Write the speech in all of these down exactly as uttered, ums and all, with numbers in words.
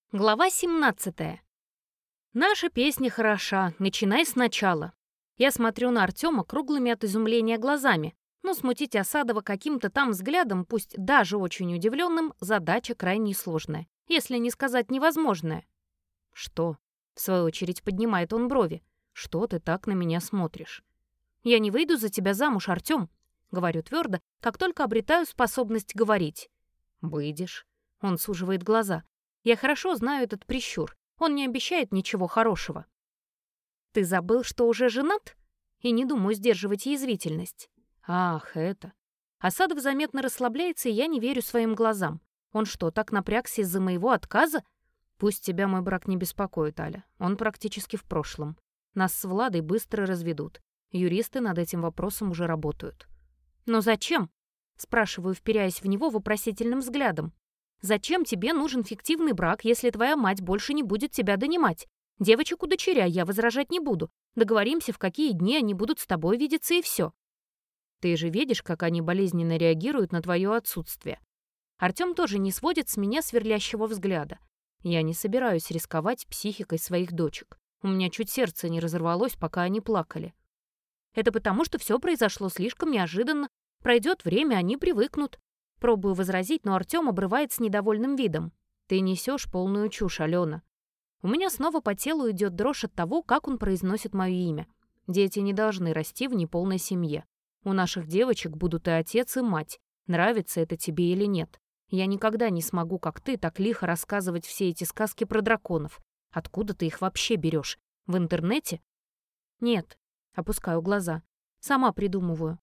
Глава семнадцатая. Наша песня хороша, начинай сначала. Я смотрю на Артема круглыми от изумления глазами, но смутить Асадова каким-то там взглядом, пусть даже очень удивленным, задача крайне сложная, если не сказать невозможная. «Что?» — в свою очередь поднимает он брови. «Что ты так на меня смотришь?» «Я не выйду за тебя замуж, Артем», — говорю твердо, как только обретаю способность говорить. «Выйдешь?» — он суживает глаза. Я хорошо знаю этот прищур. Он не обещает ничего хорошего. «Ты забыл, что уже женат?» И не думаю сдерживать язвительность. «Ах, это...» Асадов заметно расслабляется, и я не верю своим глазам. Он что, так напрягся из-за моего отказа? Пусть тебя мой брак не беспокоит, Аля. Он практически в прошлом. Нас с Владой быстро разведут. Юристы над этим вопросом уже работают. «Но зачем?» Спрашиваю, вперяясь в него вопросительным взглядом. «Зачем тебе нужен фиктивный брак, если твоя мать больше не будет тебя донимать? Девочек удочеряй, я возражать не буду. Договоримся, в какие дни они будут с тобой видеться, и все. Ты же видишь, как они болезненно реагируют на твое отсутствие». Артем тоже не сводит с меня сверлящего взгляда. Я не собираюсь рисковать психикой своих дочек. У меня чуть сердце не разорвалось, пока они плакали. Это потому, что все произошло слишком неожиданно. Пройдет время, они привыкнут. Пробую возразить, но Артем обрывает с недовольным видом. «Ты несешь полную чушь, Алена». У меня снова по телу идет дрожь от того, как он произносит мое имя. Дети не должны расти в неполной семье. У наших девочек будут и отец, и мать. Нравится это тебе или нет. Я никогда не смогу, как ты, так лихо рассказывать все эти сказки про драконов. Откуда ты их вообще берешь? В интернете? Нет. Опускаю глаза. Сама придумываю.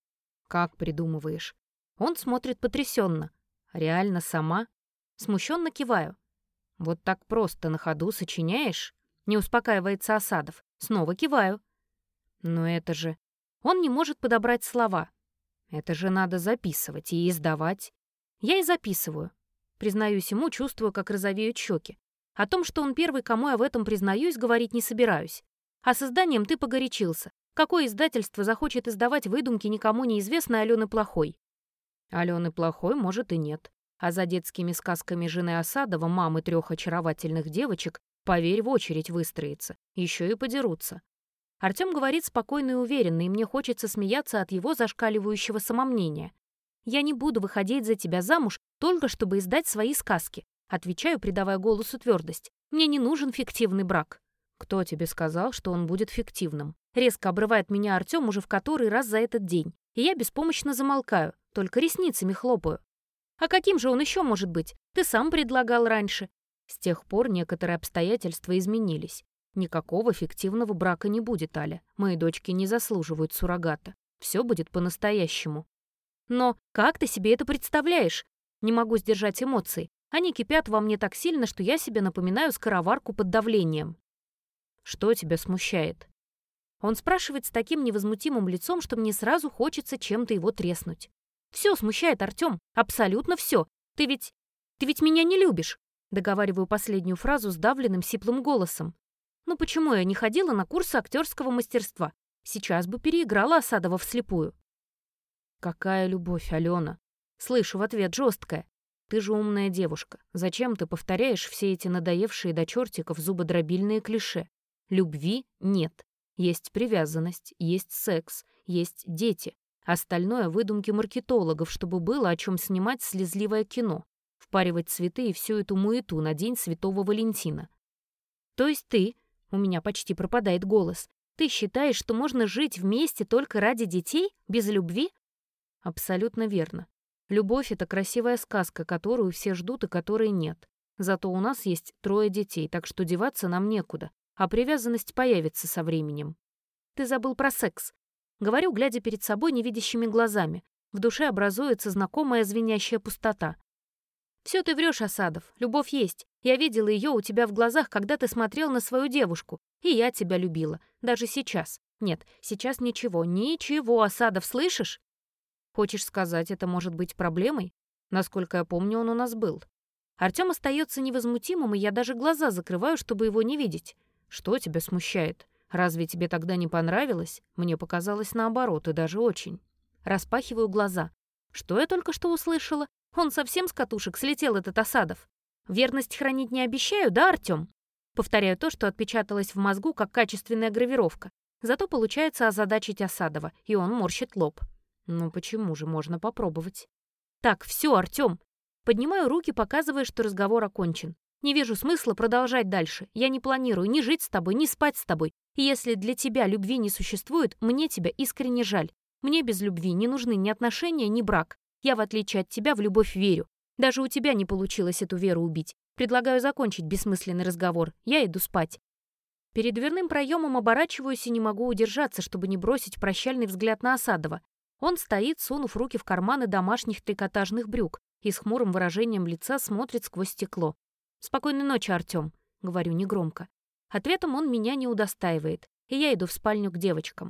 Как придумываешь? Он смотрит потрясенно. Реально сама? Смущенно киваю. Вот так просто на ходу сочиняешь? Не успокаивается Асадов. Снова киваю. Но это же... Он не может подобрать слова. Это же надо записывать и издавать. Я и записываю. Признаюсь ему, чувствую, как розовеют щеки. О том, что он первый, кому я в этом признаюсь, говорить не собираюсь. А с изданием ты погорячился. Какое издательство захочет издавать выдумки никому неизвестной Алены Плохой? Алены Плохой, может, и нет. А за детскими сказками жены Асадова, мамы трех очаровательных девочек, поверь, в очередь выстроится. Еще и подерутся. Артем говорит спокойно и уверенно, и мне хочется смеяться от его зашкаливающего самомнения. «Я не буду выходить за тебя замуж, только чтобы издать свои сказки», отвечаю, придавая голосу твердость. «Мне не нужен фиктивный брак». «Кто тебе сказал, что он будет фиктивным?» Резко обрывает меня Артем уже в который раз за этот день, и я беспомощно замолкаю, только ресницами хлопаю. «А каким же он еще может быть? Ты сам предлагал раньше». С тех пор некоторые обстоятельства изменились. Никакого фиктивного брака не будет, Аля. Мои дочки не заслуживают суррогата. Все будет по-настоящему. Но как ты себе это представляешь? Не могу сдержать эмоций. Они кипят во мне так сильно, что я себе напоминаю скороварку под давлением. Что тебя смущает? Он спрашивает с таким невозмутимым лицом, что мне сразу хочется чем-то его треснуть. Все смущает, Артем, абсолютно все. Ты ведь... ты ведь меня не любишь. Договариваю последнюю фразу сдавленным сиплым голосом. Ну почему я не ходила на курсы актерского мастерства? Сейчас бы переиграла Асадова вслепую. Какая любовь, Алена? Слышу в ответ жесткое. Ты же умная девушка. Зачем ты повторяешь все эти надоевшие до чертиков зубодробильные клише? Любви нет. Есть привязанность, есть секс, есть дети. Остальное — выдумки маркетологов, чтобы было о чем снимать слезливое кино, впаривать цветы и всю эту муету на День Святого Валентина. То есть ты, у меня почти пропадает голос, ты считаешь, что можно жить вместе только ради детей, без любви? Абсолютно верно. Любовь — это красивая сказка, которую все ждут и которой нет. Зато у нас есть трое детей, так что деваться нам некуда, а привязанность появится со временем. Ты забыл про секс. Говорю, глядя перед собой невидящими глазами. В душе образуется знакомая звенящая пустота. «Все ты врешь, Асадов. Любовь есть. Я видела ее у тебя в глазах, когда ты смотрел на свою девушку. И я тебя любила. Даже сейчас. Нет, сейчас ничего. Ничего, Асадов, слышишь? Хочешь сказать, это может быть проблемой? Насколько я помню, он у нас был». Артем остается невозмутимым, и я даже глаза закрываю, чтобы его не видеть. «Что тебя смущает? Разве тебе тогда не понравилось? Мне показалось наоборот, и даже очень». Распахиваю глаза. Что я только что услышала? Он совсем с катушек слетел, этот Асадов. Верность хранить не обещаю, да, Артём? Повторяю то, что отпечаталось в мозгу, как качественная гравировка. Зато получается озадачить Осадова, и он морщит лоб. Ну почему же, можно попробовать. Так, все, Артём. Поднимаю руки, показывая, что разговор окончен. Не вижу смысла продолжать дальше. Я не планирую ни жить с тобой, ни спать с тобой. И если для тебя любви не существует, мне тебя искренне жаль. Мне без любви не нужны ни отношения, ни брак. Я, в отличие от тебя, в любовь верю. Даже у тебя не получилось эту веру убить. Предлагаю закончить бессмысленный разговор. Я иду спать. Перед дверным проемом оборачиваюсь и не могу удержаться, чтобы не бросить прощальный взгляд на Осадова. Он стоит, сунув руки в карманы домашних трикотажных брюк и с хмурым выражением лица смотрит сквозь стекло. «Спокойной ночи, Артём», — говорю негромко. Ответом он меня не удостаивает, и я иду в спальню к девочкам.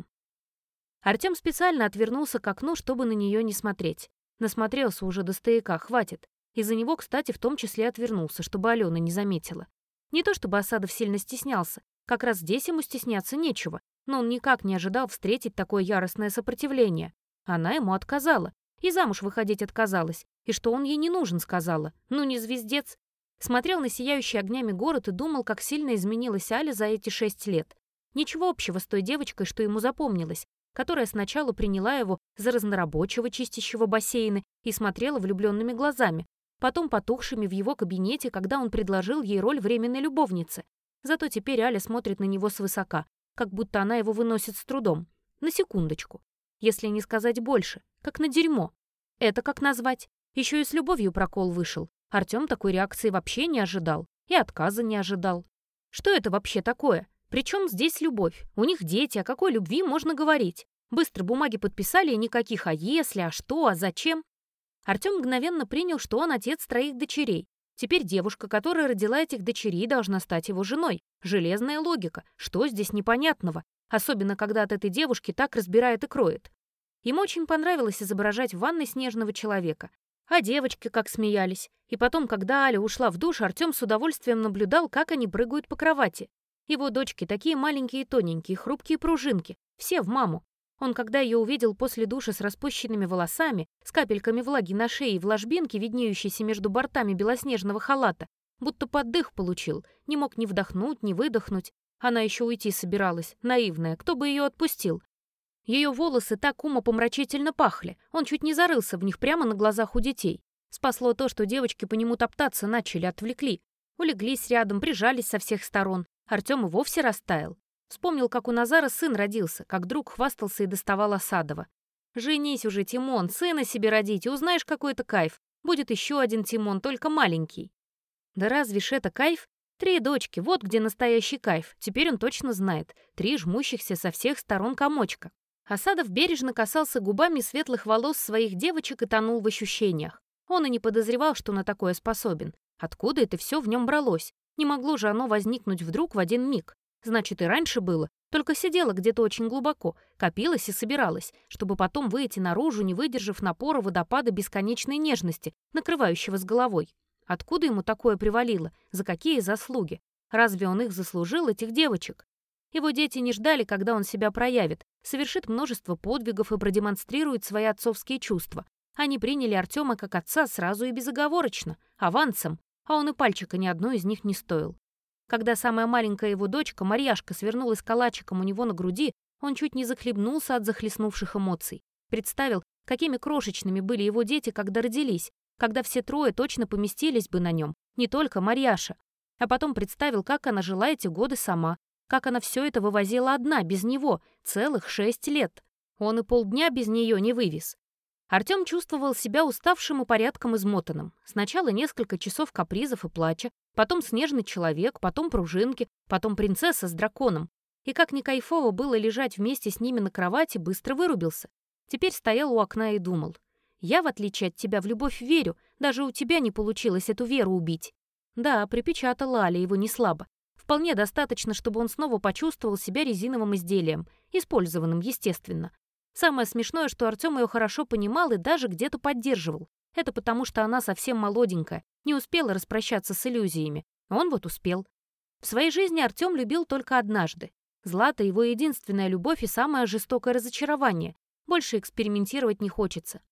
Артём специально отвернулся к окну, чтобы на нее не смотреть. Насмотрелся уже до стояка, хватит. Из-за него, кстати, в том числе отвернулся, чтобы Алена не заметила. Не то чтобы Осадов сильно стеснялся, как раз здесь ему стесняться нечего, но он никак не ожидал встретить такое яростное сопротивление. Она ему отказала, и замуж выходить отказалась, и что он ей не нужен, сказала. Ну не звездец. Смотрел на сияющий огнями город и думал, как сильно изменилась Аля за эти шесть лет. Ничего общего с той девочкой, что ему запомнилось, которая сначала приняла его за разнорабочего, чистящего бассейны, и смотрела влюбленными глазами, потом потухшими в его кабинете, когда он предложил ей роль временной любовницы. Зато теперь Аля смотрит на него свысока, как будто она его выносит с трудом. На секундочку. Если не сказать больше, как на дерьмо. Это как назвать? Еще и с любовью прокол вышел. Артём такой реакции вообще не ожидал. И отказа не ожидал. Что это вообще такое? Причем здесь любовь? У них дети, о какой любви можно говорить? Быстро бумаги подписали, и никаких «а если», «а что», «а зачем». Артём мгновенно принял, что он отец троих дочерей. Теперь девушка, которая родила этих дочерей, должна стать его женой. Железная логика. Что здесь непонятного? Особенно, когда от этой девушки так разбирает и кроет. Ему очень понравилось изображать в ванной снежного человека. А девочки как смеялись. И потом, когда Аля ушла в душ, Артём с удовольствием наблюдал, как они прыгают по кровати. Его дочки такие маленькие и тоненькие, хрупкие пружинки. Все в маму. Он, когда ее увидел после душа с распущенными волосами, с капельками влаги на шее и в ложбинке, виднеющейся между бортами белоснежного халата, будто поддых получил, не мог ни вдохнуть, ни выдохнуть. Она еще уйти собиралась, наивная, кто бы ее отпустил. Ее волосы так умопомрачительно пахли, он чуть не зарылся в них прямо на глазах у детей. Спасло то, что девочки по нему топтаться начали, отвлекли. Улеглись рядом, прижались со всех сторон. Артём и вовсе растаял. Вспомнил, как у Назара сын родился, как друг хвастался и доставал Осадова. «Женись уже, Тимон, сына себе родить, и узнаешь, какой это кайф. Будет еще один Тимон, только маленький». Да разве ж это кайф? Три дочки, вот где настоящий кайф. Теперь он точно знает. Три жмущихся со всех сторон комочка. Осадов бережно касался губами светлых волос своих девочек и тонул в ощущениях. Он и не подозревал, что на такое способен. Откуда это все в нем бралось? Не могло же оно возникнуть вдруг в один миг. Значит, и раньше было, только сидело где-то очень глубоко, копилось и собиралось, чтобы потом выйти наружу, не выдержав напора водопада бесконечной нежности, накрывающего с головой. Откуда ему такое привалило? За какие заслуги? Разве он их заслужил, этих девочек? Его дети не ждали, когда он себя проявит, совершит множество подвигов и продемонстрирует свои отцовские чувства. Они приняли Артема как отца сразу и безоговорочно, авансом, а он и пальчика ни одной из них не стоил. Когда самая маленькая его дочка, Марьяшка, свернулась калачиком у него на груди, он чуть не захлебнулся от захлестнувших эмоций. Представил, какими крошечными были его дети, когда родились, когда все трое точно поместились бы на нем, не только Марьяша. А потом представил, как она жила эти годы сама, как она все это вывозила одна, без него, целых шесть лет. Он и полдня без нее не вывез. Артём чувствовал себя уставшим и порядком измотанным. Сначала несколько часов капризов и плача, потом снежный человек, потом пружинки, потом принцесса с драконом. И как ни кайфово было лежать вместе с ними на кровати, быстро вырубился. Теперь стоял у окна и думал. «Я, в отличие от тебя, в любовь верю. Даже у тебя не получилось эту веру убить». Да, припечатала Аля его неслабо. Вполне достаточно, чтобы он снова почувствовал себя резиновым изделием, использованным, естественно. Самое смешное, что Артём её хорошо понимал и даже где-то поддерживал. Это потому, что она совсем молоденькая, не успела распрощаться с иллюзиями. Он вот успел. В своей жизни Артём любил только однажды. Злата — его единственная любовь и самое жестокое разочарование. Больше экспериментировать не хочется.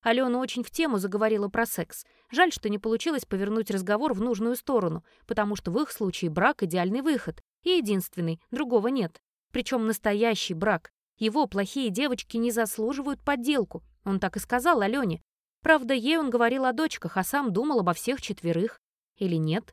Алена очень в тему заговорила про секс. Жаль, что не получилось повернуть разговор в нужную сторону, потому что в их случае брак — идеальный выход. И единственный, другого нет. Причем настоящий брак. Его плохие девочки не заслуживают подделку. Он так и сказал Алене. Правда, ей он говорил о дочках, а сам думал обо всех четверых. Или нет?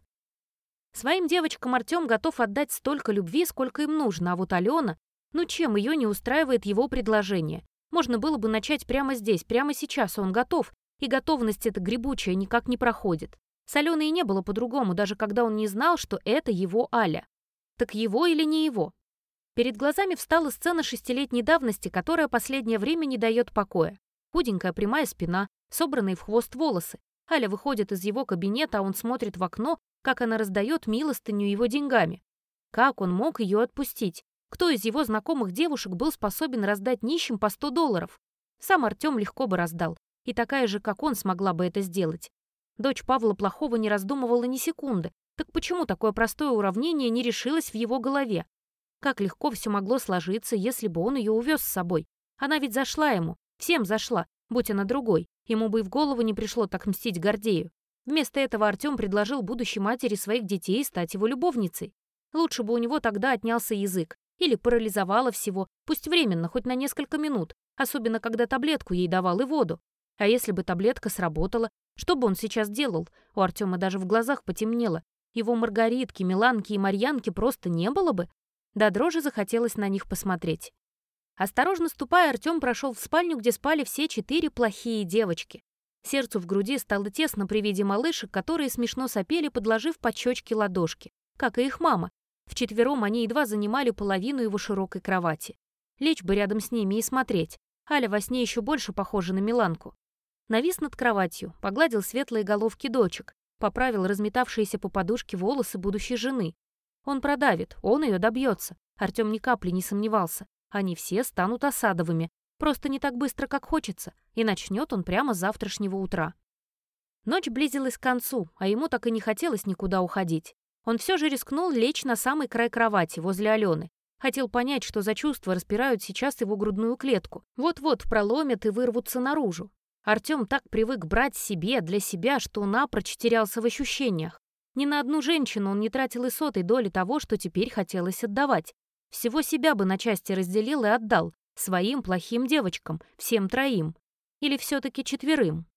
Своим девочкам Артем готов отдать столько любви, сколько им нужно, а вот Алена... Ну чем ее не устраивает его предложение? Можно было бы начать прямо здесь, прямо сейчас, он готов, и готовность эта гребучая никак не проходит. С Аленой и не было по-другому, даже когда он не знал, что это его Аля. Так его или не его? Перед глазами встала сцена шестилетней давности, которая последнее время не дает покоя. Худенькая прямая спина, собранные в хвост волосы. Аля выходит из его кабинета, а он смотрит в окно, как она раздает милостыню его деньгами. Как он мог ее отпустить? Кто из его знакомых девушек был способен раздать нищим по сто долларов? Сам Артем легко бы раздал, и такая же, как он, смогла бы это сделать. Дочь Павла Плохого не раздумывала ни секунды. Так почему такое простое уравнение не решилось в его голове? Как легко все могло сложиться, если бы он ее увез с собой. Она ведь зашла ему, всем зашла, будь она другой. Ему бы и в голову не пришло так мстить Гордею. Вместо этого Артем предложил будущей матери своих детей стать его любовницей. Лучше бы у него тогда отнялся язык. Или парализовало всего, пусть временно, хоть на несколько минут, особенно когда таблетку ей давал и воду. А если бы таблетка сработала, что бы он сейчас делал? У Артема даже в глазах потемнело. Его Маргаритки, Миланки и Марьянки просто не было бы. До дрожи захотелось на них посмотреть. Осторожно ступая, Артем прошел в спальню, где спали все четыре плохие девочки. Сердцу в груди стало тесно при виде малышек, которые смешно сопели, подложив под щечки ладошки, как и их мама. Вчетвером они едва занимали половину его широкой кровати. Лечь бы рядом с ними и смотреть. Аля во сне еще больше похожа на Миланку. Навис над кроватью, погладил светлые головки дочек, поправил разметавшиеся по подушке волосы будущей жены. Он продавит, он ее добьется. Артем ни капли не сомневался. Они все станут Осадовыми. Просто не так быстро, как хочется. И начнет он прямо с завтрашнего утра. Ночь близилась к концу, а ему так и не хотелось никуда уходить. Он все же рискнул лечь на самый край кровати, возле Алены. Хотел понять, что за чувства распирают сейчас его грудную клетку. Вот-вот проломят и вырвутся наружу. Артем так привык брать себе, для себя, что напрочь терялся в ощущениях. Ни на одну женщину он не тратил и сотой доли того, что теперь хотелось отдавать. Всего себя бы на части разделил и отдал. Своим плохим девочкам, всем троим. Или все-таки четверым.